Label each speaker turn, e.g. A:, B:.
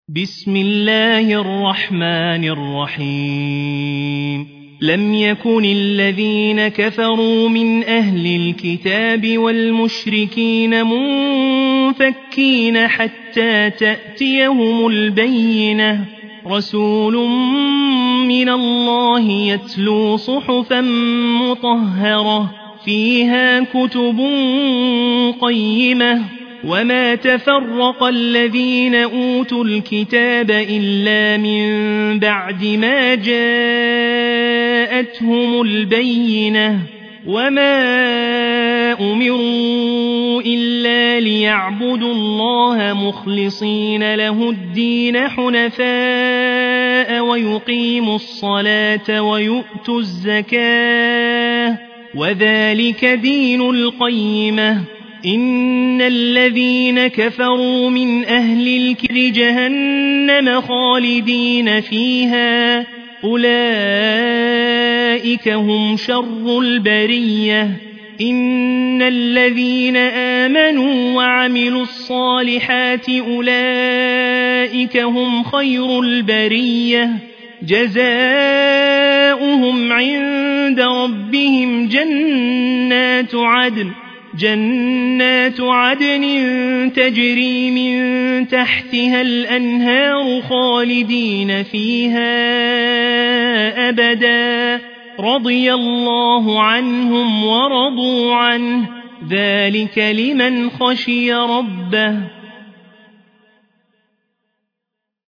A: بسم الله الرحمن الرحيم لم يكن الذين كفروا من أهل الكتاب والمشركين منفكين حتى تأتيهم البينة رسول من الله يتلو صحفا مطهرة فيها كتب قيمة وما تفرق الذين أوتوا الكتاب إلا من بعد ما جاءتهم البينة وما أمروا إلا ليعبدوا الله مخلصين له الدين حنفاء ويقيموا الصلاة ويؤتوا الزكاة وذلك دين القيمة إن الذين كفروا من أهل الكتاب جهنم خالدين فيها أولئك هم شر البرية إن الذين آمنوا وعملوا الصالحات أولئك هم خير البرية جزاؤهم عند ربهم جنات عدن تجري من تحتها الأنهار خالدين فيها أبدا رضي الله عنهم ورضوا عنه ذلك لمن خشي ربه